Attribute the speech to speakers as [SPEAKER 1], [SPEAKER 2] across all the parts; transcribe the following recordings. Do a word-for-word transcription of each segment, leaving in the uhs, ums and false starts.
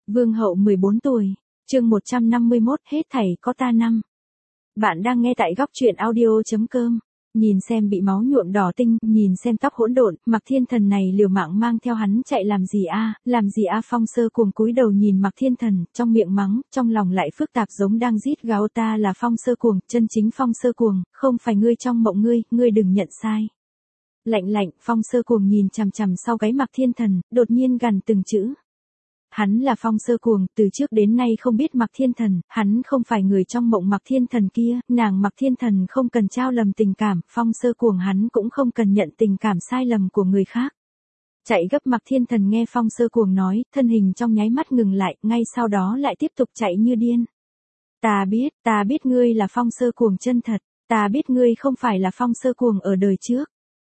[SPEAKER 1] Vương hậu mười bốn tuổi, chương một trăm năm mươi mốt, hết thảy có ta năm. Bạn đang nghe tại góc truyện audio.com. Nhìn xem bị máu nhuộm đỏ tinh, nhìn xem tóc hỗn độn, Mạc Thiên Thần này liều mạng mang theo hắn chạy làm gì a, làm gì a Phong Sơ Cuồng cúi đầu nhìn Mạc Thiên Thần, trong miệng mắng, trong lòng lại phức tạp giống đang rít gào ta là Phong Sơ Cuồng, chân chính Phong Sơ Cuồng, không phải ngươi trong mộng ngươi, ngươi đừng nhận sai. Lạnh lạnh, Phong Sơ Cuồng nhìn chằm chằm sau gáy Mạc Thiên Thần, đột nhiên gằn từng chữ. Hắn là Phong Sơ Cuồng, từ trước đến nay không biết Mạc Thiên Thần, hắn không phải người trong mộng Mạc Thiên Thần kia, nàng Mạc Thiên Thần không cần trao lầm tình cảm, Phong Sơ Cuồng hắn cũng không cần nhận tình cảm sai lầm của người khác. Chạy gấp Mạc Thiên Thần nghe Phong Sơ Cuồng nói, thân hình trong nháy mắt ngừng lại, ngay sau đó lại tiếp tục chạy như điên. Ta biết, ta biết ngươi là Phong Sơ Cuồng chân thật, ta biết ngươi không phải là Phong Sơ Cuồng ở đời trước.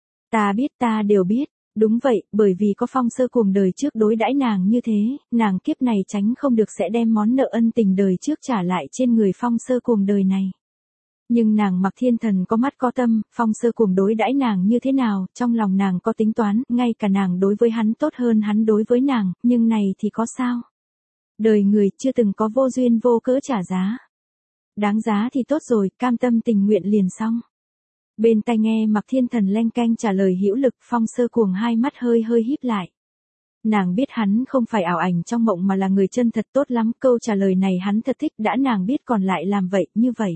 [SPEAKER 1] Ta biết, ta đều biết. Đúng vậy, bởi vì có Phong Sơ Cuồng đời trước đối đãi nàng như thế, nàng kiếp này tránh không được sẽ đem món nợ ân tình đời trước trả lại trên người Phong Sơ Cuồng đời này. Nhưng nàng Mạc Thiên Thần có mắt có tâm, Phong Sơ Cuồng đối đãi nàng như thế nào, trong lòng nàng có tính toán, ngay cả nàng đối với hắn tốt hơn hắn đối với nàng, nhưng này thì có sao? Đời người chưa từng có vô duyên vô cớ trả giá. Đáng giá thì tốt rồi, cam tâm tình nguyện liền xong. Bên tai nghe Mạc Thiên Thần leng keng trả lời hữu lực, Phong Sơ Cuồng hai mắt hơi hơi híp lại. Nàng biết hắn không phải ảo ảnh trong mộng mà là người chân thật tốt lắm, câu trả lời này hắn thật thích, đã nàng biết còn lại làm vậy, như vậy.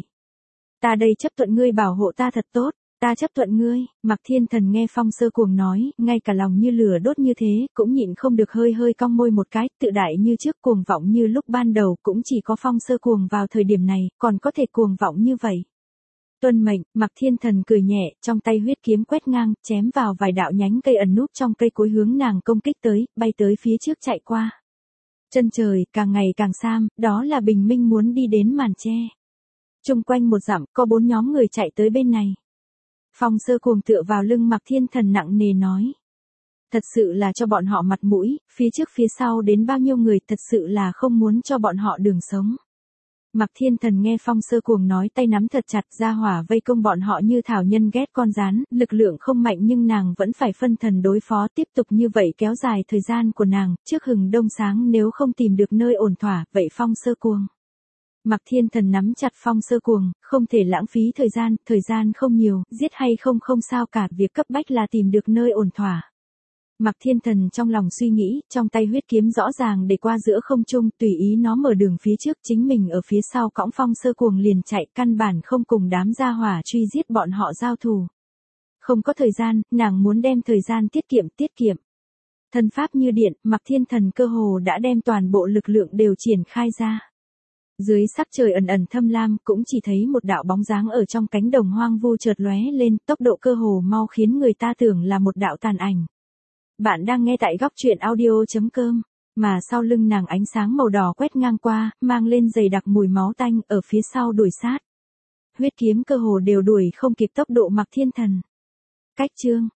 [SPEAKER 1] Ta đây chấp thuận ngươi bảo hộ ta thật tốt, ta chấp thuận ngươi, Mạc Thiên Thần nghe Phong Sơ Cuồng nói, ngay cả lòng như lửa đốt như thế, cũng nhịn không được hơi hơi cong môi một cái, tự đại như trước cuồng vọng như lúc ban đầu, cũng chỉ có Phong Sơ Cuồng vào thời điểm này, còn có thể cuồng vọng như vậy. Tuân mệnh, Mạc Thiên Thần cười nhẹ, trong tay huyết kiếm quét ngang, chém vào vài đạo nhánh cây ẩn núp trong cây cối hướng nàng công kích tới, bay tới phía trước chạy qua. Chân trời, càng ngày càng sam, đó là bình minh muốn đi đến màn che. Trung quanh một dặm, có bốn nhóm người chạy tới bên này. Phong Sơ Cuồng tựa vào lưng Mạc Thiên Thần nặng nề nói. Thật sự là cho bọn họ mặt mũi, phía trước phía sau đến bao nhiêu người, thật sự là không muốn cho bọn họ đường sống. Mạc Thiên Thần nghe Phong Sơ Cuồng nói, tay nắm thật chặt, ra hỏa vây công bọn họ như thảo nhân ghét con rán, lực lượng không mạnh nhưng nàng vẫn phải phân thần đối phó, tiếp tục như vậy kéo dài thời gian của nàng, trước hừng đông sáng nếu không tìm được nơi ổn thỏa, vậy Phong Sơ Cuồng. Mạc Thiên Thần nắm chặt Phong Sơ Cuồng, không thể lãng phí thời gian, thời gian không nhiều, giết hay không không sao cả, việc cấp bách là tìm được nơi ổn thỏa. Mạc Thiên Thần trong lòng suy nghĩ, trong tay huyết kiếm rõ ràng để qua giữa không trung, tùy ý nó mở đường phía trước, chính mình ở phía sau cõng Phong Sơ Cuồng liền chạy, căn bản không cùng đám gia hỏa truy giết bọn họ giao thù. Không có thời gian, nàng muốn đem thời gian tiết kiệm tiết kiệm. Thân pháp như điện, Mạc Thiên Thần cơ hồ đã đem toàn bộ lực lượng đều triển khai ra. Dưới sắc trời ẩn ẩn thâm lam, cũng chỉ thấy một đạo bóng dáng ở trong cánh đồng hoang vu chợt lóe lên, tốc độ cơ hồ mau khiến người ta tưởng là một đạo tàn ảnh. Bạn đang nghe tại góc truyện audio.com, mà sau lưng nàng ánh sáng màu đỏ quét ngang qua, mang lên dày đặc mùi máu tanh, ở phía sau đuổi sát. Huyết kiếm cơ hồ đều đuổi không kịp tốc độ Mạc Thiên Thần. Cách chương,